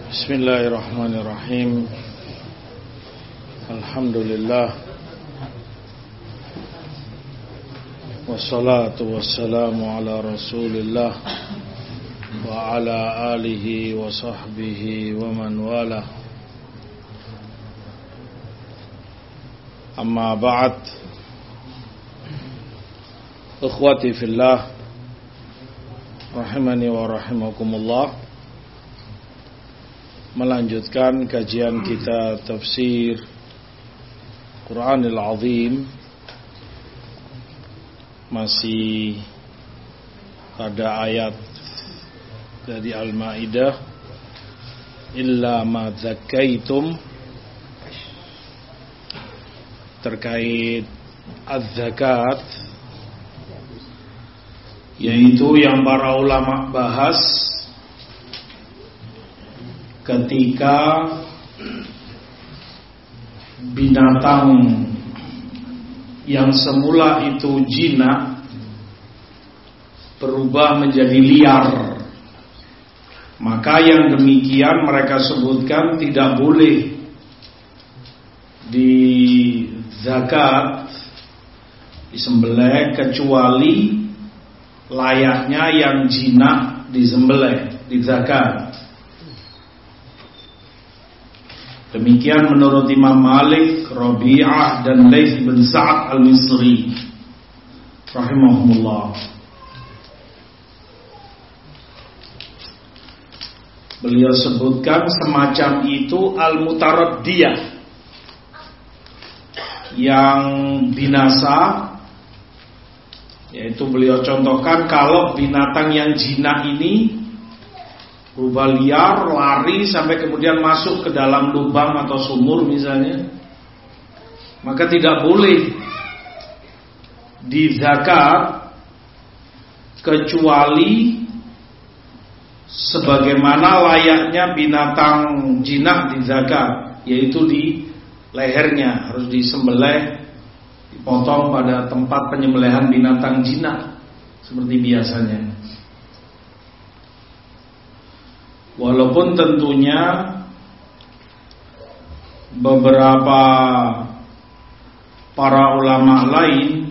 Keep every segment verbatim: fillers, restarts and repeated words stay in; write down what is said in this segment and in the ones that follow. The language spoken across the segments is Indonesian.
Bismillahirrahmanirrahim. Alhamdulillah. Wassalatu wassalamu ala Rasulillah wa ala alihi wa sahbihi wa man wala. Amma ba'd. Ikhwati fillah, rahimani wa rahimakumullah. Melanjutkan kajian kita tafsir Quranil Azim, masih pada ayat dari Al-Maidah, illa ma zakkaitum, terkait az-zakat, yaitu yang para ulama bahas ketika binatang yang semula itu jinak berubah menjadi liar, maka yang demikian mereka sebutkan tidak boleh di zakat, disembelih, kecuali layaknya yang jinak disembelih, di zakat. Demikian menurut Imam Malik, Rabi'ah dan Laits bin Sa'ad al-Misri rahimahumullah. Beliau sebutkan semacam itu al-mutaraddiyah, yang binasa, yaitu beliau contohkan kalau binatang yang jinak ini berubah liar, lari sampai kemudian masuk ke dalam lubang atau sumur misalnya, maka tidak boleh dizakat kecuali sebagaimana layaknya binatang jinak dizakat, yaitu di lehernya harus disembelih, dipotong pada tempat penyembelihan binatang jinak seperti biasanya. Walaupun tentunya beberapa para ulama lain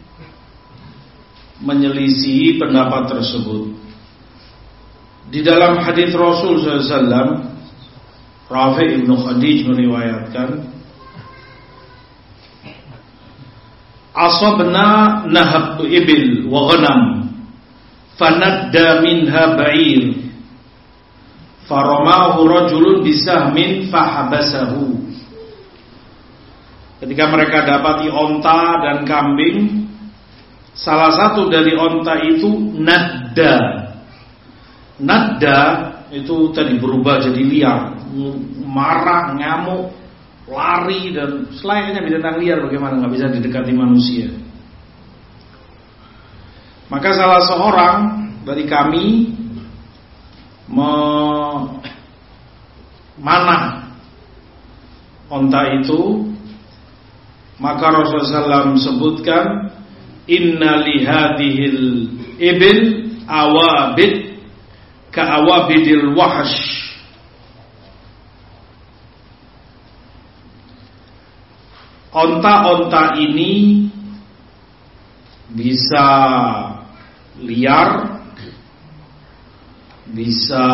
menyelisihi pendapat tersebut. Di dalam hadis Rasul sallallahu alaihi wasallam, Rafi' ibn Khadij meriwayatkan, asabna nahab ibil wa ghanam fanadda minha ba'ir faramahu rajulun bisahmin fahabasahu. Ketika mereka dapati onta dan kambing, salah satu dari onta itu nadda. Nadda itu tadi berubah jadi liar, marah, ngamuk, lari, dan selayaknya binatang liar bagaimana, nggak bisa didekati manusia. Maka salah seorang dari kami memanah onta itu, maka Rasulullah shallallahu alaihi wasallam sebutkan, inna lihadihil ibil awabid ka awabidil wahsh. Onta-onta ini bisa liar, bisa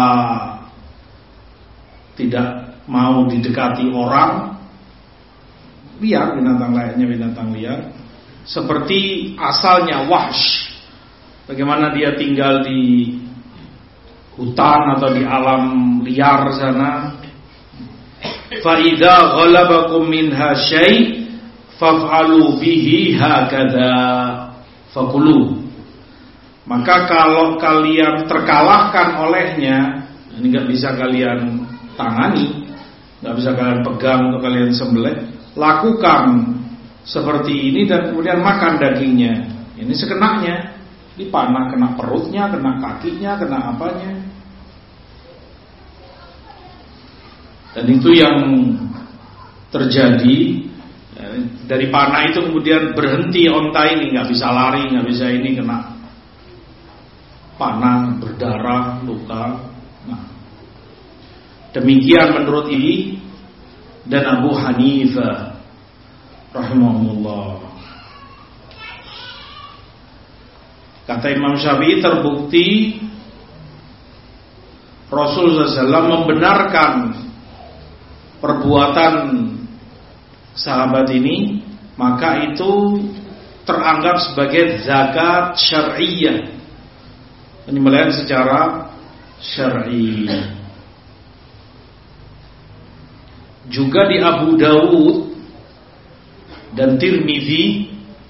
tidak mau didekati orang, liar, binatang layaknya binatang liar, seperti asalnya wahsh, bagaimana dia tinggal di hutan atau di alam liar sana. Fa idza ghalabakum minha syai' faf'alu bihi hakadha fakulu. Maka kalau kalian terkalahkan olehnya, ini gak bisa kalian tangani, gak bisa kalian pegang untuk kalian sembelih, lakukan seperti ini dan kemudian makan dagingnya. Ini sekenanya, dipanah, kena perutnya, kena kakinya, kena apanya. Dan itu yang terjadi. Dari panah itu kemudian berhenti onta ini, nggak bisa lari, nggak bisa ini, kena panah, berdarah, luka. Nah, Demikian menurut ini dan Abu Hanifah rahimahullah. Kata Imam Syafi'i, terbukti Rasulullah shallallahu alaihi wasallam membenarkan perbuatan sahabat ini, maka itu teranggap sebagai zakat syar'iyyah, penyembelihan secara syar'i. Juga di Abu Dawud dan Tirmidzi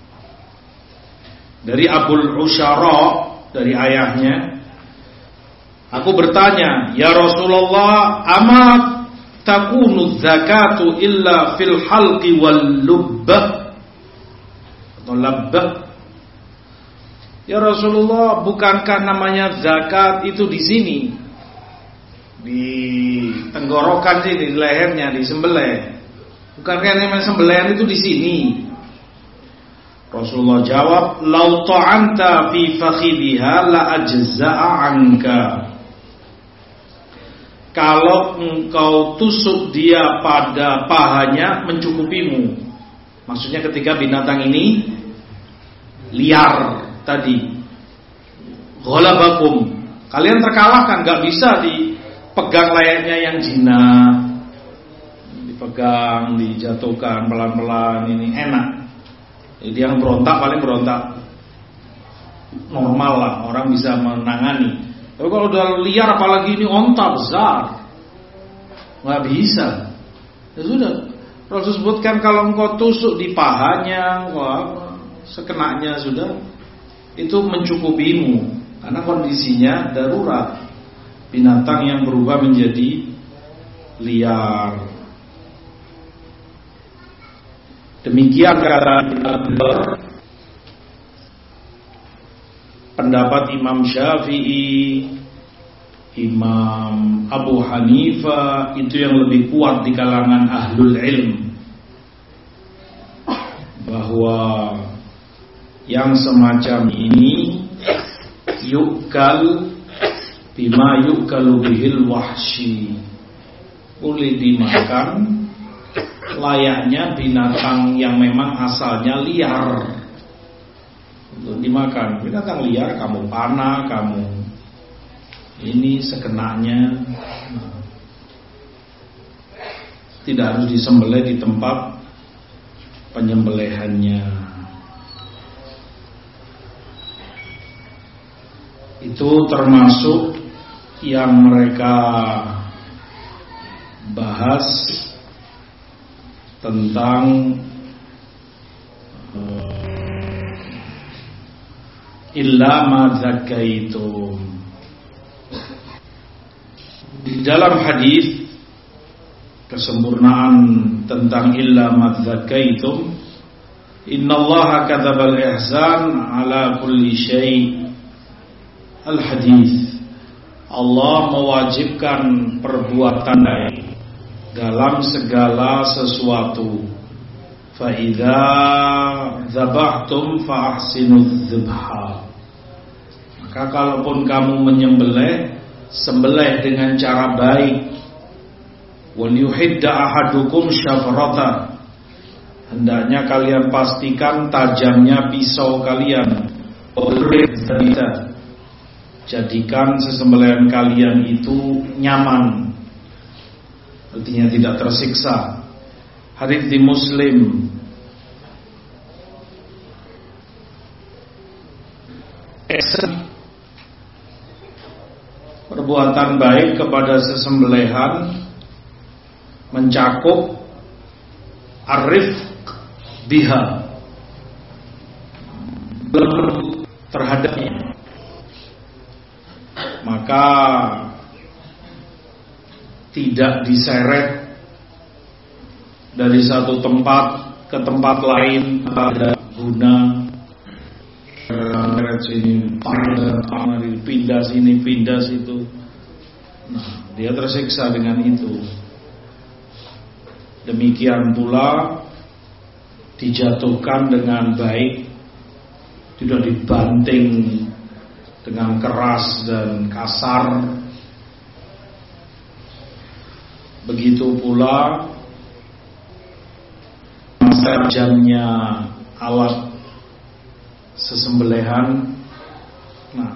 dari Abul Usyara, dari ayahnya, aku bertanya, ya Rasulullah, amat takunu zakatu illa fil halqi wal lubbah atau labbah? Ya Rasulullah, bukankah namanya zakat itu di sini, di tenggorokan sini, di lehernya, di sembelih? Bukankah namanya sembelihan itu di sini? Rasulullah jawab, lau ta'anta fi fakhidhiha la ajza'a anka. Kalau engkau tusuk dia pada pahanya, mencukupimu. Maksudnya ketika binatang ini liar tadi, ghalabakum, kalian terkalahkan, gak bisa dipegang layaknya yang jinak, dipegang, dijatuhkan pelan-pelan, ini enak. Jadi yang berontak paling berontak normal lah, orang bisa menangani. Tapi kalau udah liar, apalagi ini onta besar, nggak bisa. Ya sudah, Rasul sebutkan kalau engkau tusuk di pahanya, wah, sekenanya sudah, itu mencukupimu, karena kondisinya darurat, binatang yang berubah menjadi liar. Demikian kata pendapat Imam Syafi'i, Imam Abu Hanifah, itu yang lebih kuat di kalangan ahlul ilm, bahwa yang semacam ini yukal bima yukalu bihil wahsyi, boleh dimakan layaknya binatang yang memang asalnya liar untuk dimakan. Binatang liar, kamu panah, kamu ini sekenanya, nah, tidak harus disembelih di tempat penyembelihannya. Itu termasuk yang mereka bahas tentang uh, illa ma zakaitum. Di dalam hadis kesempurnaan tentang illa ma zakaitum, innallaha katabal ihsan ala kulli syai'. Al hadis, Allah mewajibkan perbuatan baik dalam segala sesuatu. Fa idza dzabhtum fa ahsinuz dzibha. Maka kalaupun kamu menyembelih, sembelih dengan cara baik. Wal yuhidda ahadukum syafrata. Hendaknya kalian pastikan tajamnya pisau kalian. Jadikan sesembelihan kalian itu nyaman, artinya tidak tersiksa. Hadits di Muslim. Perbuatan baik kepada sesembelihan mencakup arif biha, terhadapnya. Maka tidak diseret dari satu tempat ke tempat lain pada guna sini, pindah sini, pindah situ. Nah, dia tersiksa dengan itu. Demikian pula dijatuhkan dengan baik, tidak dibanting dengan keras dan kasar. Begitu pula jamnya alat sesembelihan. Nah,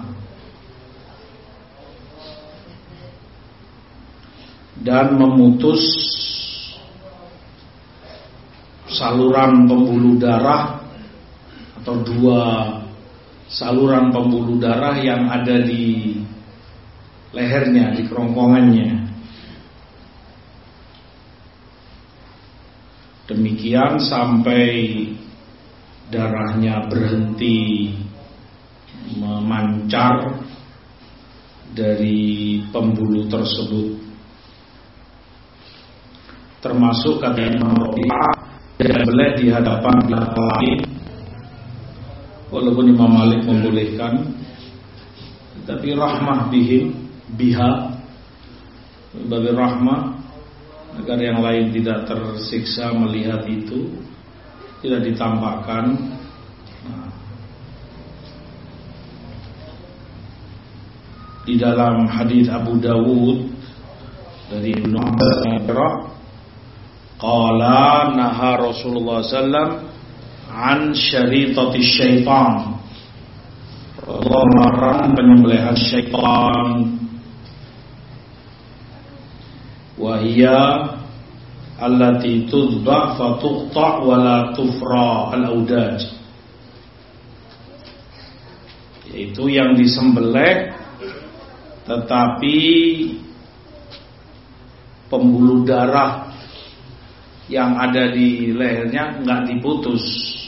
dan memutus saluran pembuluh darah atau dua saluran pembuluh darah yang ada di lehernya, di kerongkongannya. Demikian sampai darahnya berhenti memancar dari pembuluh tersebut. Termasuk kata Imam Rabi'ah tidak boleh di hadapan pihak lain, walaupun Imam Malik membolehkan, tapi rahmah bihim biha, bagi rahmah agar yang lain tidak tersiksa melihat itu, tidak ditampakkan. Nah, di dalam hadis Abu Dawud dari Ibnu Abbas, qala naha Rasulullah sallallahu alaihi wasallam an syaritati syaitan. Allah melarang penyembelihan syaitan. Wahia allati tudbah fatuqta wa la tufra al-audaj, yaitu yang disembelih tetapi pembuluh darah yang ada di lehernya enggak diputus.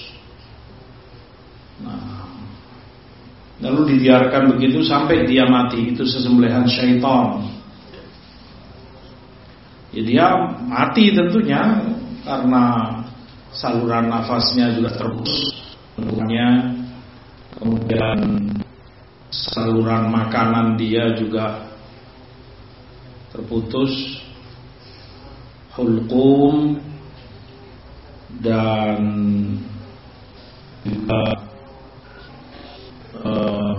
Nah, lalu dibiarkan begitu sampai dia mati. Itu sesembelihan syaitan. Ya, dia mati tentunya karena saluran nafasnya juga terputus, kemudian saluran makanan dia juga terputus, hulqum, dan juga uh,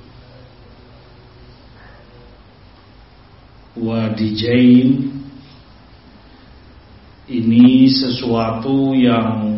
wadijain. Ini sesuatu yang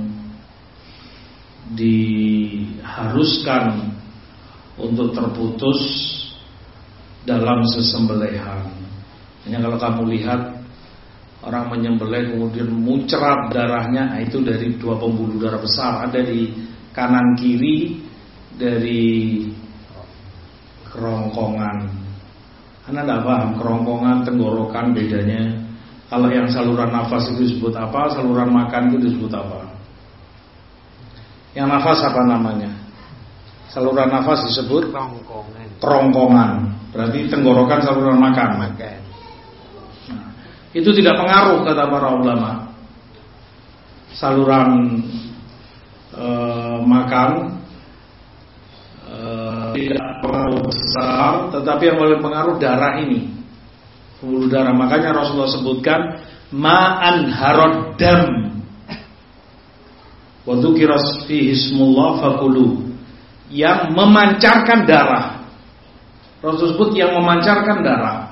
diharuskan untuk terputus dalam sesembelihan. Hanya kalau kamu lihat orang menyembelih kemudian muncrat darahnya, nah itu dari dua pembuluh darah besar, ada di kanan kiri dari kerongkongan. Anda tidak paham kerongkongan, tenggorokan bedanya. Kalau yang saluran nafas itu disebut apa, saluran makan itu disebut apa? Yang nafas apa namanya? Saluran nafas disebut kerongkongan. Kerongkongan. Berarti tenggorokan saluran makan. Makan. Nah, itu tidak pengaruh kata para ulama. Saluran e, makan e, tidak pengaruh besar, tetapi yang paling pengaruh darah ini. Pembuluh darah. Makanya Rasulullah sebutkan ma'an harod dam wa dzukira fihi ismullah fakulu, yang memancarkan darah. Rasul sebut yang memancarkan darah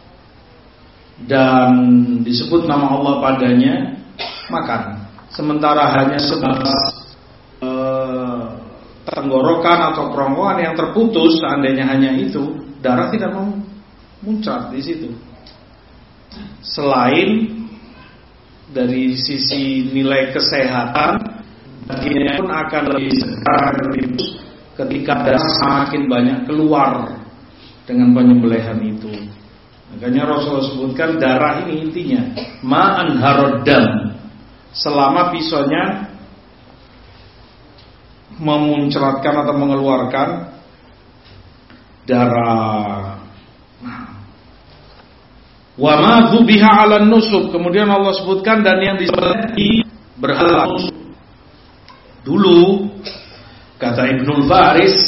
dan disebut nama Allah padanya, makan. Sementara hanya sebatas e, tenggorokan atau kerongkongan yang terputus, seandainya hanya itu, darah tidak mau muncrat di situ. Selain dari sisi nilai kesehatan, baginya pun akan lebih segar ketika darah semakin banyak keluar dengan penyembelihan itu. Makanya Rasulullah sebutkan darah ini intinya ma'an harodam, selama pisaunya memuncratkan atau mengeluarkan darah. Wa ma dzubiha 'alan nusub, kemudian Allah sebutkan dan yang disembelih di berhala. Dulu kata Ibnul Faris,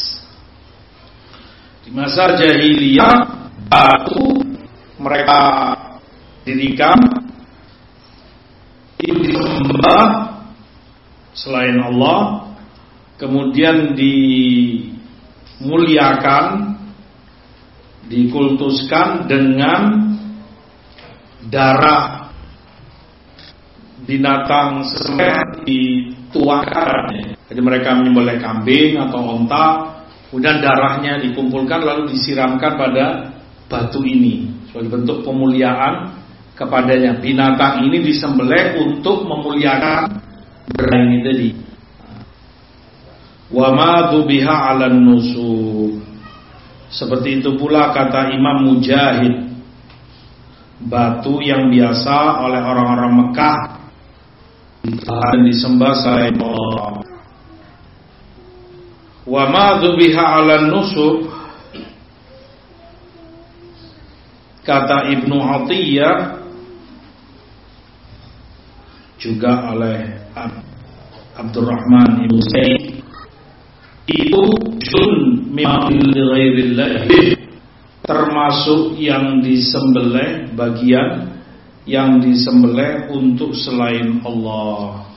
di masa jahiliyah batu mereka dirikan itu disembah selain Allah, kemudian dimuliakan, dikultuskan dengan darah binatang sesembelih dituangkan. Jadi mereka menyembelih kambing atau onta, kemudian darahnya dikumpulkan lalu disiramkan pada batu ini sebagai bentuk pemuliaan kepadanya. Binatang ini disembelih untuk memuliakan benda ini tadi. Wa ma dzubiha 'alan nusub. Seperti itu pula kata Imam Mujahid, batu yang biasa oleh orang-orang Mekah dan disembah selain Allah. Wa ma dzubiha 'alan nusub, kata Ibnu Atiyah juga oleh Abdurrahman Ibnu Zaid, itu jun mimma ghairillah, termasuk yang disembelih, bagian yang disembelih untuk selain Allah.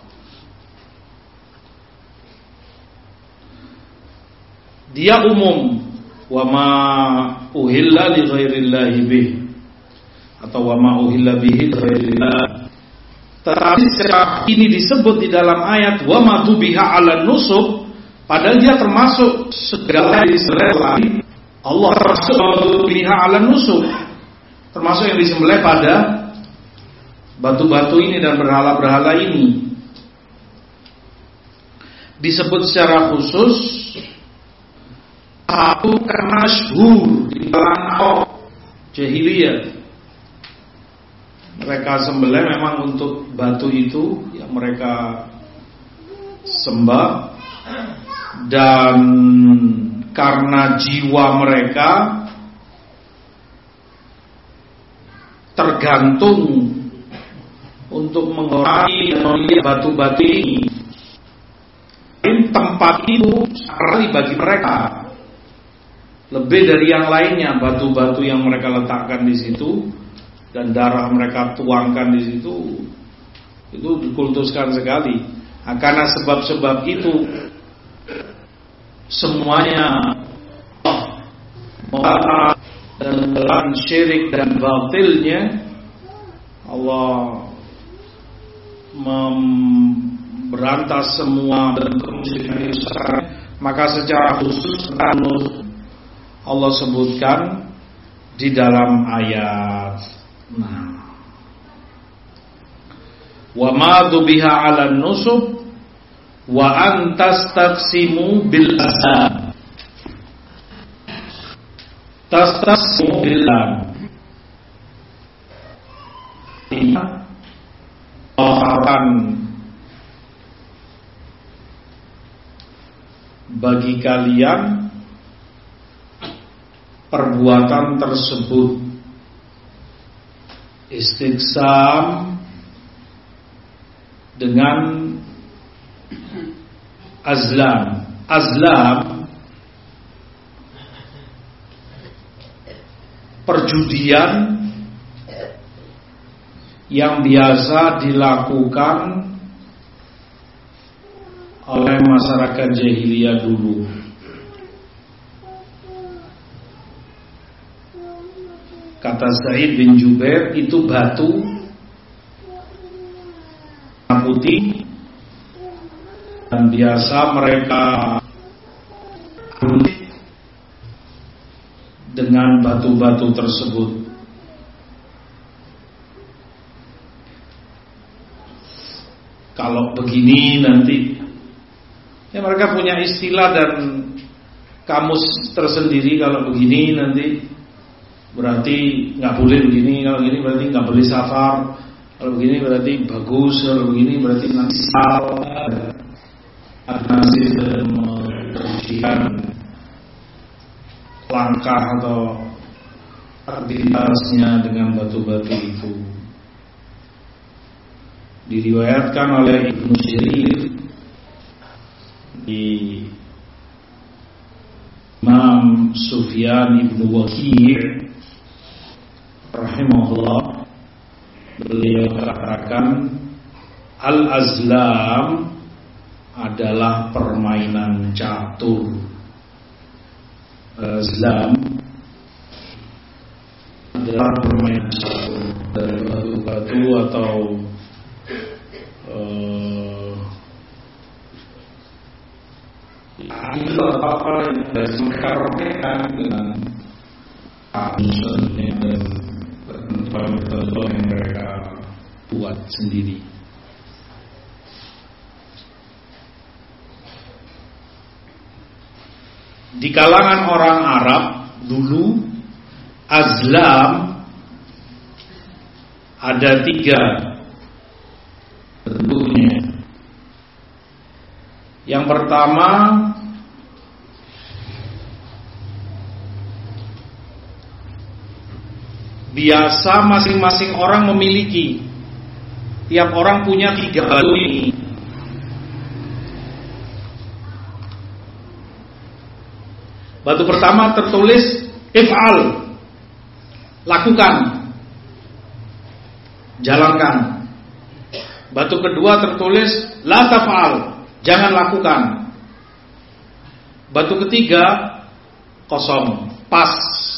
Dia umum, wa ma uhilla li ghairillahi bih, atau wa ma uhilla bihi ghairillah. Tetapi secara ini disebut di dalam ayat wa ma dzubiha 'alan nusub, padahal dia termasuk segala yang disembelih Allah, termasuk dzubiha 'alan nusub, termasuk yang disembelih pada batu-batu ini dan berhala-berhala ini. Disebut secara khusus satu karena masyhur di kalangan jahiliyah. Mereka sembelih memang untuk batu itu yang mereka sembah, dan karena jiwa mereka tergantung untuk mengorapi dan melihat batu-batu ini. Tempat itu sekali bagi mereka lebih dari yang lainnya. Batu-batu yang mereka letakkan di situ dan darah mereka tuangkan di situ, itu dikultuskan sekali. Nah, karena sebab-sebab itu semuanya Allah dan dalam syirik dan batilnya Allah memberantas semua bentuk kemusyrikan itu. Maka secara khusus Allah sebutkan di dalam ayat. Nah, wa ma dzubiha 'alan nusub wa an tastaqsimu bil azlam. Tastaqsimu bil azlam akan bagi kalian perbuatan tersebut. Istiqsam dengan azlam. Azlam perjudian yang biasa dilakukan oleh masyarakat jahiliyah dulu. Kata Sa'id bin Jubair, itu batu putih dan biasa mereka dengan batu-batu tersebut. Kalau begini nanti, ya mereka punya istilah dan kamus tersendiri. Kalau begini nanti berarti nggak boleh begini, kalau begini berarti nggak boleh safar, kalau begini berarti bagus, kalau begini berarti nanti salah. Ada sistem membersihkan langkah atau aktivitasnya dengan batu-batu itu. Diriwayatkan oleh Ibnu Jarir di Imam Sufyan Ibnu Waki' rahimahullah, beliau katakan al-azlam adalah permainan catur. Azlam adalah permainan catur. dari batu-batu atau uh, itu apa yang mereka dengan anusannya dan pertentangan yang mereka buat sendiri. Di kalangan orang Arab dulu azlam ada tiga bentuknya. Yang pertama biasa masing-masing orang memiliki. Tiap orang punya tiga batu ini. Batu pertama tertulis if'al, lakukan, jalankan. Batu kedua tertulis la taf'al, jangan lakukan. Batu ketiga kosong, pas.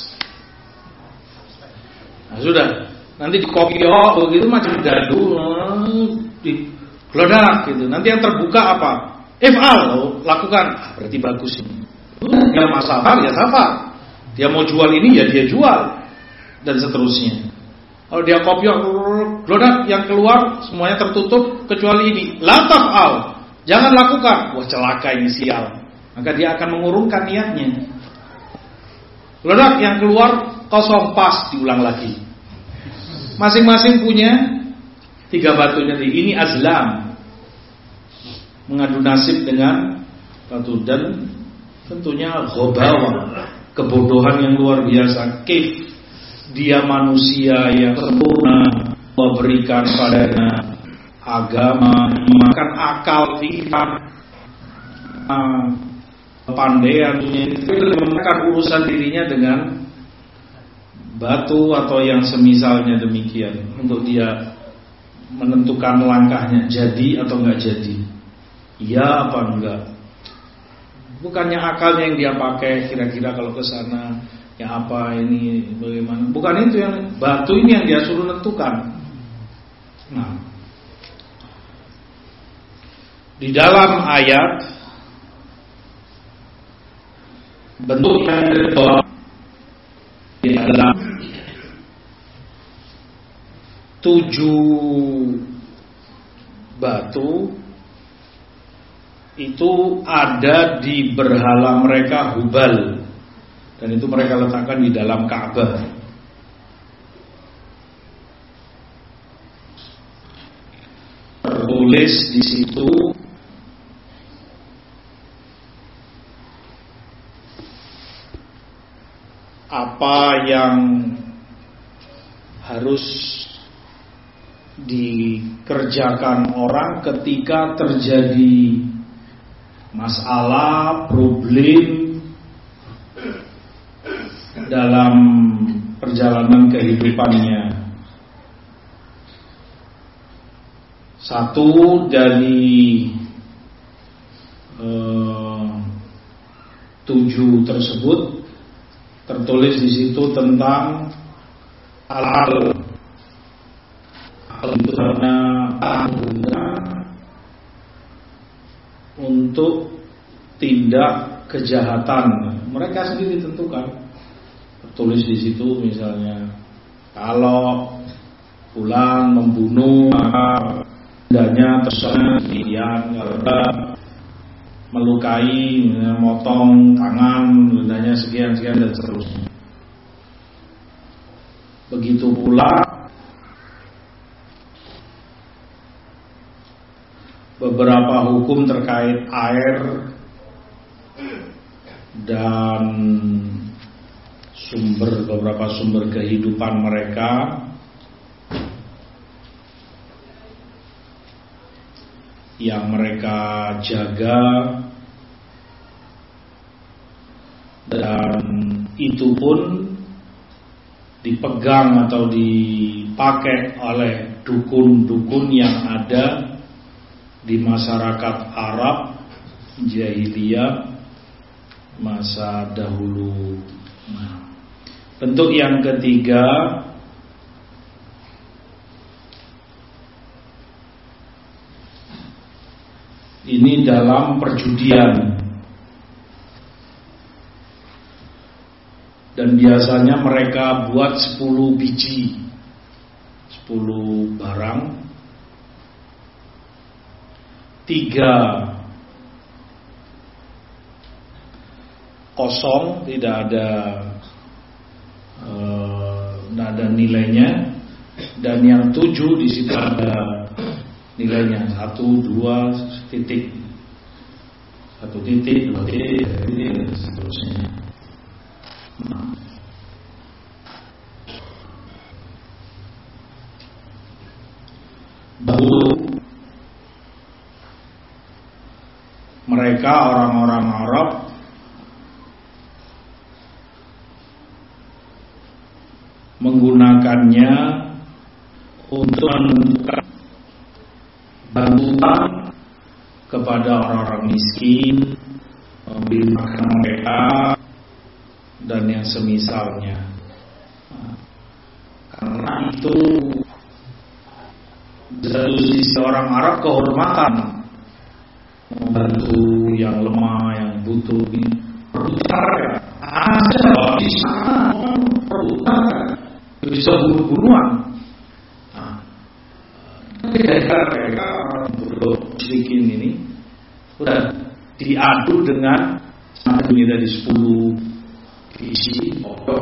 Nah, sudah. Nanti di kopiok begitu macam gaduh, di geledak gitu. Nanti yang terbuka apa? If'al, oh, lakukan. Ah, berarti bagus ini. Dia masalah ya safar. Dia mau jual ini ya dia jual dan seterusnya. Kalau dia kopiok geledak, yang keluar semuanya tertutup kecuali ini. La taf'al, jangan lakukan. Wah, celaka ini sial. Maka dia akan mengurungkan niatnya. Geledak yang keluar kosong, pas, diulang lagi. Masing-masing punya tiga batunya. Ini azlam, mengadu nasib dengan batu. Dan tentunya ghabawa, kebodohan yang luar biasa. Kif dia manusia yang sempurna, memberikan padanya agama, makan akal, pikiran, kepandaiannya, itu memakan urusan dirinya dengan batu atau yang semisalnya demikian, untuk dia menentukan langkahnya jadi atau enggak jadi, iya apa enggak. Bukannya akalnya yang dia pakai, kira-kira kalau ke sana ya apa ini bagaimana. Bukan itu yang, batu ini yang dia suruh tentukan. Nah, di dalam ayat bentuk yang kedua adalah tujuh batu itu ada di berhala mereka Hubal, dan itu mereka letakkan di dalam Ka'bah. Tertulis di situ apa yang harus dikerjakan orang ketika terjadi masalah, problem dalam perjalanan kehidupannya. Satu dari eh, tujuh tersebut tertulis di situ tentang halal. Halal itu karena untuk tindak kejahatan, mereka sendiri tentukan. Tertulis di situ misalnya, kalau fulan membunuh maka dendanya terserah sekian, kalau melukai, motong tangan, dendanya sekian sekian dan seterusnya. Begitu pula beberapa hukum terkait air dan sumber, beberapa sumber kehidupan mereka yang mereka jaga, dan itu pun dipegang atau dipakai oleh dukun-dukun yang ada di masyarakat Arab jahiliyah masa dahulu. Nah, bentuk yang ketiga ini dalam perjudian. Dan biasanya mereka buat sepuluh biji, sepuluh barang, tiga kosong, tidak ada eh, tidak ada nilainya, dan yang tujuh di situ ada nilainya, satu, dua, titik, satu titik, dua titik, dan seterusnya. Dahulu mereka orang-orang Arab menggunakannya untuk menentukan bantuan kepada orang-orang miskin, memberi makan mereka, dan yang semisalnya. Karena itu dari sisi orang Arab kehormatan membantu yang lemah, yang butuh. Perutara ada di sana, perutara bisa bunuh-bunuhan. Mereka musyrikin ini sudah diadu dengan satu ini dari sepuluh isi,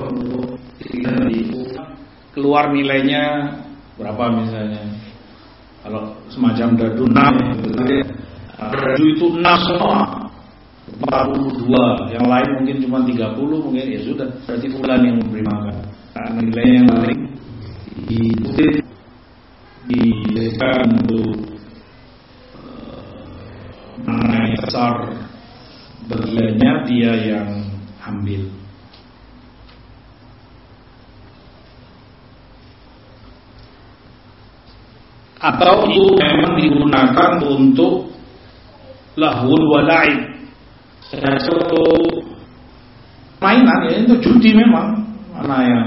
keluar nilainya berapa misalnya. Kalau semacam dadu enam, dadu itu enam semua, empat puluh dua, yang lain mungkin cuma tiga puluh, mungkin ya sudah, berarti fulan yang memberi makan. Nah, nilai yang paling ditulis diberikan untuk mana yang besar bagiannya dia yang ambil. Atau itu memang digunakan untuk lahul wa la'ib, satu mainan, ya itu judi memang. Mana yang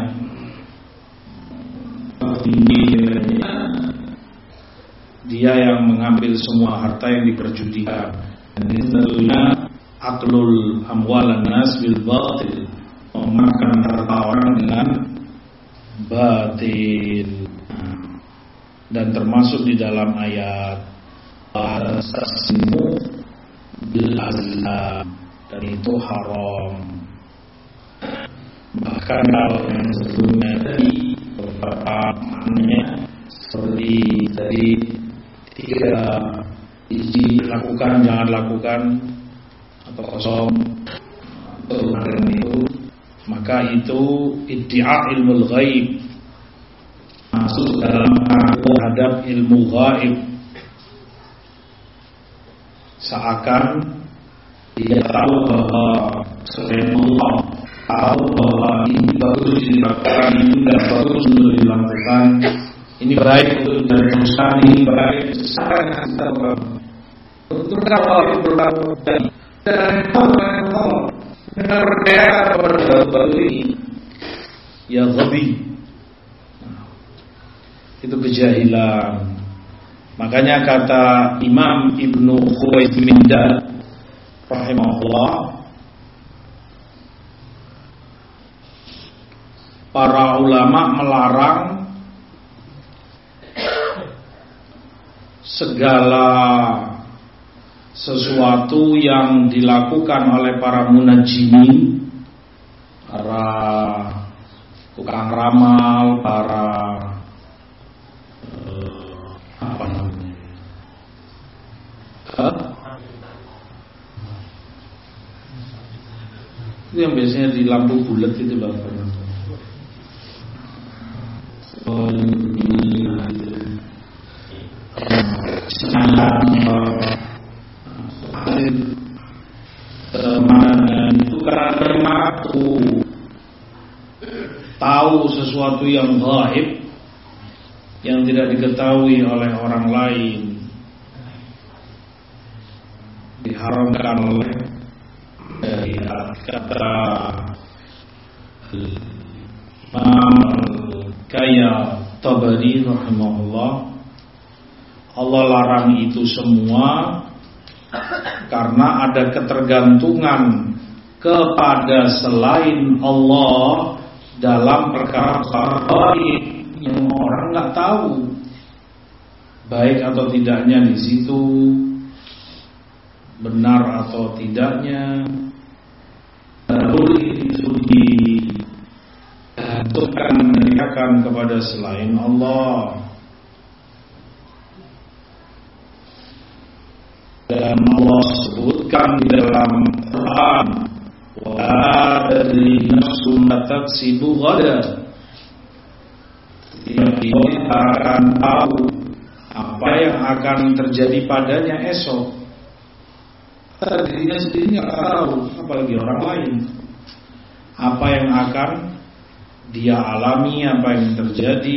dia yang mengambil semua harta yang diperjudikan. Dan ini tentunya aklul amwalan nas bil batil, memakan harta orang dengan batil. Dan termasuk di dalam ayat al-tasmu bil azlam, dan itu haram. Bahkan kalau yang sebelumnya tadi beberapa maknanya seperti tadi tiga biji lakukan, jangan lakukan, atau kosong kemarin itu, maka itu iddia ilmu ghaib, masuk dalam terhadap ilmu ghaib, seakan dia tahu bahwa selain Allah tahu bahwa ini bagus dilakukan, ini tidak bagus untuk dilakukan, ini baik untuk dilakukan, ini baik secara untuk kalau berlaku dan Allah berbeda berbeda ini ya ghabi. Itu kejahilan. Makanya kata Imam Ibnu Khuwaitminda rahimahullah, para ulama melarang segala sesuatu yang dilakukan oleh para munajjimin, para tukang ramal, para apa namanya? Hah? Itu yang biasanya di lampu bulat itu loh. Itu karena mengaku tahu sesuatu yang gaib yang tidak diketahui oleh orang lain, diharamkan oleh dari kata Imam Kaya Tabari rahimahullah. Allah larang itu semua Karena ada ketergantungan kepada selain Allah dalam perkara baik yang orang nggak tahu baik atau tidaknya di situ, benar atau tidaknya, lalu itu digantungkan meneriakan kepada selain Allah. Dan Allah sebutkan di dalam Quran, wa tadri nafsun ma taksibu ghadan. Tidak akan tahu apa yang akan terjadi padanya esok. Dirinya sendiri nggak tahu, apalagi orang lain. Apa yang akan dia alami, apa yang terjadi.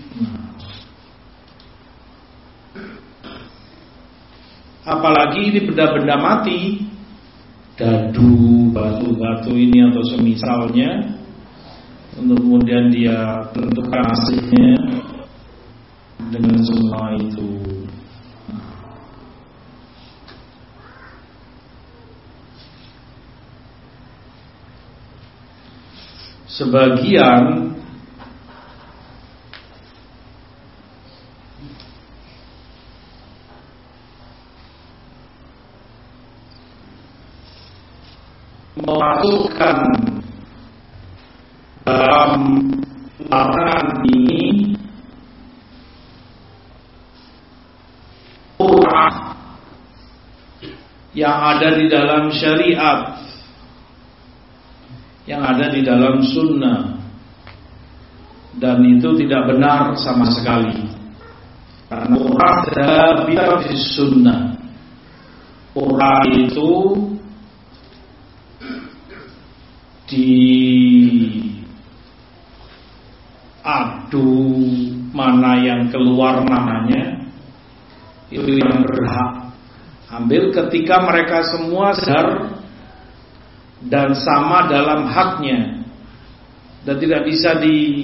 Apalagi ini benda-benda mati, dadu, batu-batu ini atau semisalnya, untuk kemudian dia tentukan hasilnya dengan semua itu. Sebagian memasukkan dalam larangan ini Quran yang ada di dalam syariat, yang ada di dalam sunnah, dan itu tidak benar sama sekali. Karena Quran ada di sunnah. Quran itu diadu mana yang keluar namanya, itu yang berhak ambil ketika mereka semua sadar dan sama dalam haknya, dan tidak bisa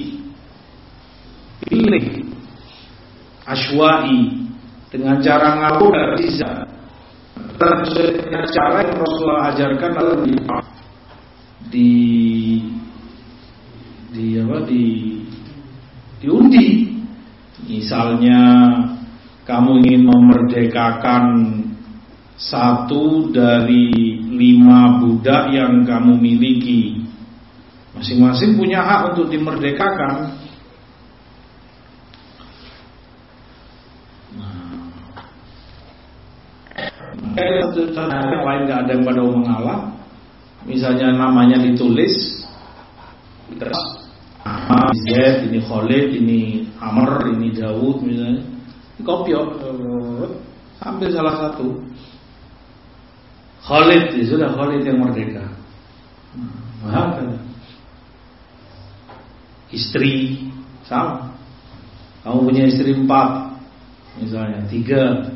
dipilih asywa'i dengan cara ngawur, tidak bisa. Dengan cara yang Rasulullah ajarkan adalah di di di apa di diundi. Misalnya kamu ingin memerdekakan satu dari lima budak yang kamu miliki, masing-masing punya hak untuk dimerdekakan. Nah, yang lain nggak ada yang pada mengalah. Misalnya namanya ditulis, ah, Z, ini Khalid, ini Amr, ini Daud, misalnya, kopiok, ambil salah satu. Khalid, ya sudah Khalid yang merdeka. Mahal kan? Istri sama. Kamu punya istri empat, misalnya tiga.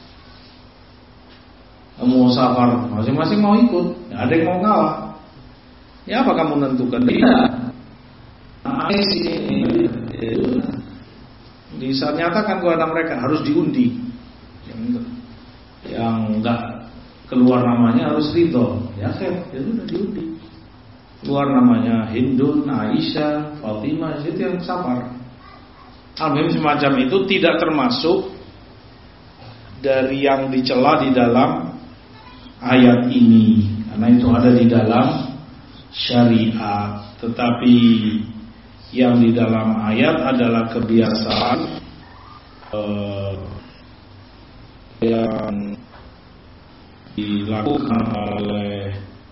Kamu mau safar, masing-masing mau ikut, nggak ada yang mau ngalah. Ya apa kamu menentukan? Tidak. Nah, ini bisa nyatakan kepada mereka harus diundi. Yang yang nggak keluar namanya harus ridho. Ya kan, ya sudah diundi. Keluar namanya Hindun, Aisyah, Fatimah, itu yang safar. Alhamdulillah semacam itu tidak termasuk dari yang dicela di dalam ayat ini, karena itu ada di dalam syariat. Tetapi yang di dalam ayat adalah kebiasaan eh, yang dilakukan oleh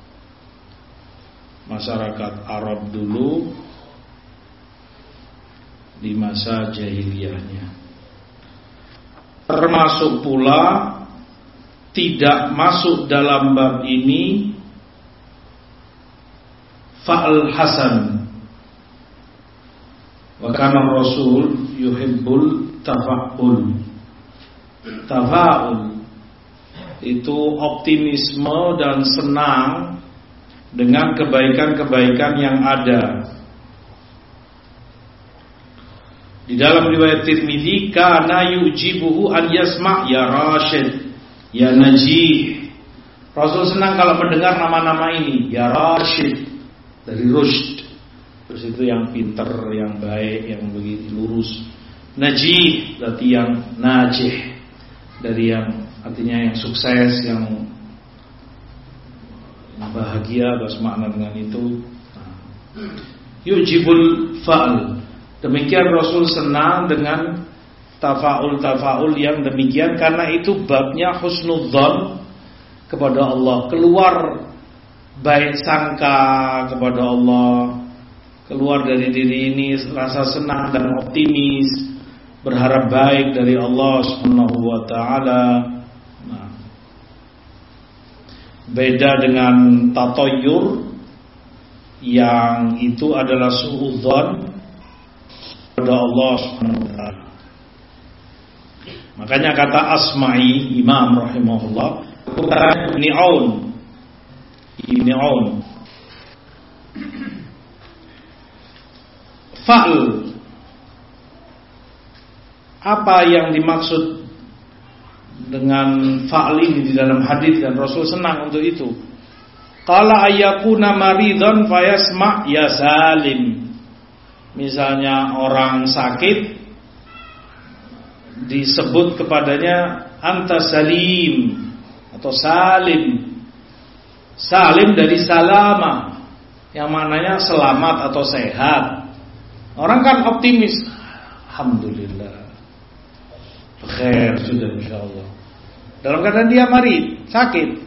masyarakat Arab dulu di masa jahiliyahnya. Termasuk pula tidak masuk dalam bab ini fa'al hasan. Wa kana Rasul yuhibbul tafa'ul. Tafa'ul itu optimisme dan senang dengan kebaikan-kebaikan yang ada. Di dalam riwayat Tirmidzi, kana yujibuhu an yasma' ya Rashid, ya Najih. Rasul senang kalau mendengar nama-nama ini. Ya Rashid, dari Rushd, terus itu yang pinter, yang baik, yang begitu lurus. Najih berarti yang najih, dari yang artinya yang sukses, yang bahagia, atau semakna dengan itu. Yujibul fa'al. Demikian Rasul senang dengan tafaul-tafaul yang demikian, karena itu babnya husnudzon kepada Allah, keluar baik sangka kepada Allah, keluar dari diri ini rasa senang dan optimis, berharap baik dari Allah Subhanahu wa taala. Nah, beda dengan tatoyur yang itu adalah suudzon kepada Allah Subhanahu wa taala. Makanya kata Asma'i Imam rahimahullah, Ibni Aun Ibni Aun Fa'l, apa yang dimaksud dengan fa'l ini di dalam hadis, dan Rasul senang untuk itu. Qala ayyakuna maridhan fayasma' ya Salim. Misalnya orang sakit, disebut kepadanya anta Salim atau Salim. Salim dari salama, yang maknanya selamat atau sehat. Orang kan optimis, alhamdulillah, khair sudah insyaallah. Dalam keadaan dia mari sakit,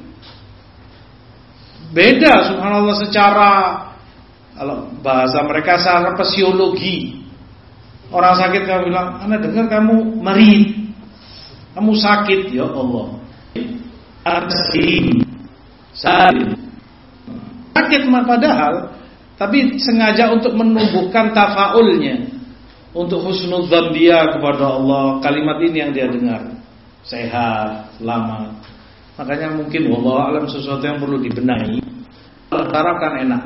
beda subhanallah secara, kalau bahasa mereka secara fisiologi. Orang sakit kamu bilang, ana dengar kamu mari, kamu sakit, ya Allah. Salim, salim, sakit padahal, tapi sengaja untuk menumbuhkan tafaulnya, untuk husnudzan dia kepada Allah. Kalimat ini yang dia dengar, sehat, selamat. Makanya mungkin wallahu alam sesuatu yang perlu dibenahi. Kalau taraf kan enak,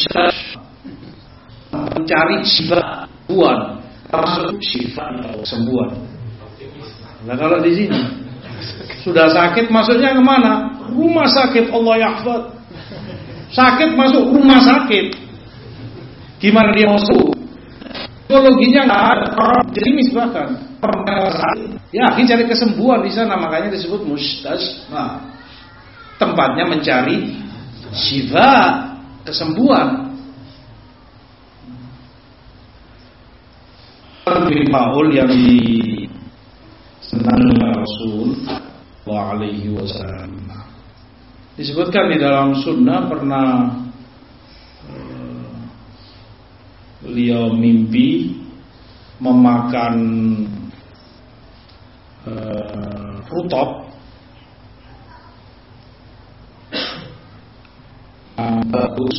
mencari syifa, buan, maksud syifa sembuhan. Nah kalau di sini sudah sakit, masuknya kemana? Rumah sakit, Allah yahfad. Sakit masuk rumah sakit, gimana dia masuk? Psikologinya nggak ada, orang jerimis bahkan. Ya, dia cari kesembuhan di sana, makanya disebut mustasfa. Tempatnya mencari syifa, kesembuhan. Paul yang disenangi Rasul sallallahu alaihi wasallam. Disebutkan di dalam sunnah pernah uh, beliau mimpi memakan uh, rutop yang bagus.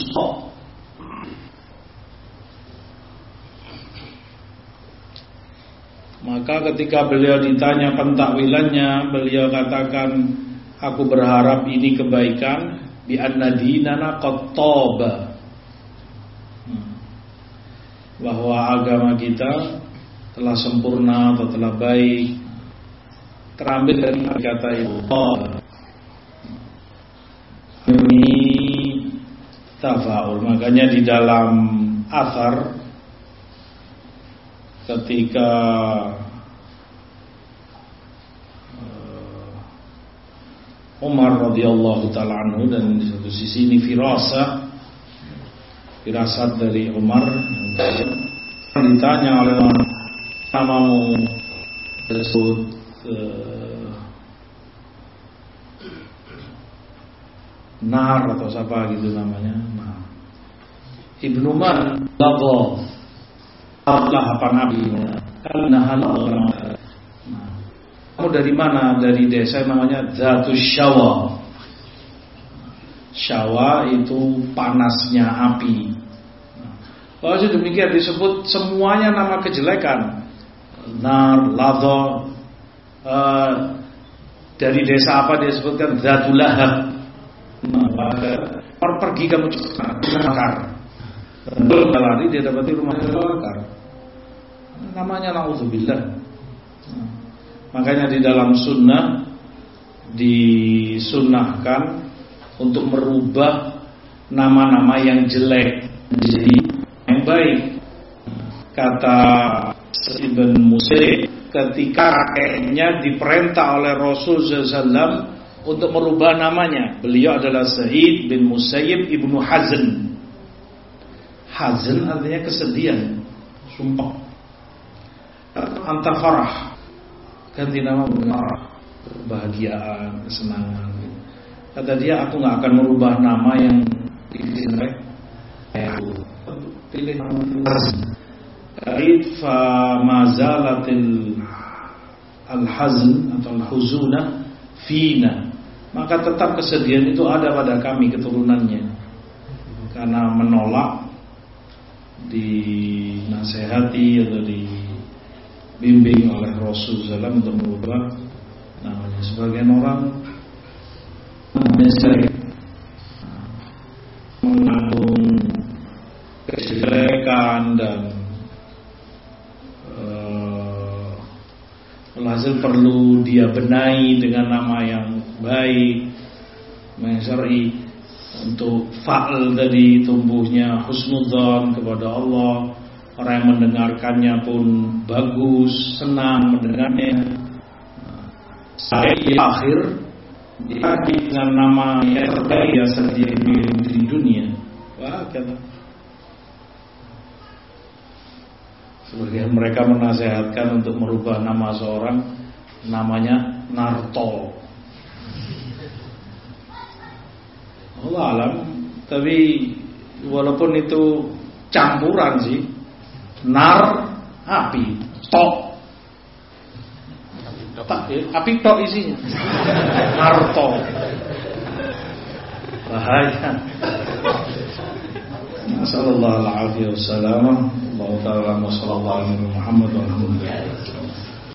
Maka ketika beliau ditanya pentakwilannya, beliau katakan, aku berharap ini kebaikan, bi anna dinana qad taba, bahwa agama kita telah sempurna atau telah baik. Terambil dari kata itu ini tafaul. Makanya di dalam athar, ketika Umar radhiyallahu taala anhu, dan di satu sisi ini firasah, firasat dari Umar, ditanya oleh orang, namamu disebut uh, Nar atau siapa gitu namanya. Nah, Ibnu Man Lagoh, Allah apa nabi? Karena halal orang. Kamu dari mana? Dari desa namanya Zatus Syawa. Syawa itu panasnya api. Kalau demikian disebut semuanya nama kejelekan. Nar, Ladha. Uh, dari desa apa disebutkan Zatul Lahab. Nah, pergi kamu bakar. Belum lari dia dapati rumahnya bakar. Namanya na'udzubillah. Makanya di dalam sunnah disunnahkan untuk merubah nama-nama yang jelek menjadi yang baik. Kata Ibn Musayyib, ketika kakeknya diperintah oleh Rasul sallallahu alaihi wasallam untuk merubah namanya. Beliau adalah Sa'id bin Musayyib ibnu Hazn. Hazn artinya kesedihan, sumpah. Anta farah, ganti nama farah, kebahagiaan, kesenangan. Kata dia, aku nggak akan merubah nama yang jelek. Pilih nama Hazn. Kait fa mazalatil al-hazn atau al-huzuna fina, maka tetap kesedihan itu ada pada kami keturunannya, karena menolak dinasehati atau dibimbing oleh Rasul sallallahu alaihi wasallam untuk merubah namanya. Sebagian orang mengandung kejelekan dan hasil perlu dia benahi dengan nama yang baik, yang syar'i, untuk fa'al tadi tumbuhnya husnudzon kepada Allah. Orang yang mendengarkannya pun bagus, senang mendengarnya. Sampai akhir dia dengan nama yang terbaik yang terjadi di dunia. Wah, kata. Sebagian mereka menasihatkan untuk merubah nama seorang, namanya Narto. Allah alam, tapi walaupun itu campuran sih, nar api, tok, api tok isinya, Narto, bahaya. Sallallahu alaihi wasallam. Allah Ta'ala wa sallallahu alaihi wa Muhammad wa alhamdulillah.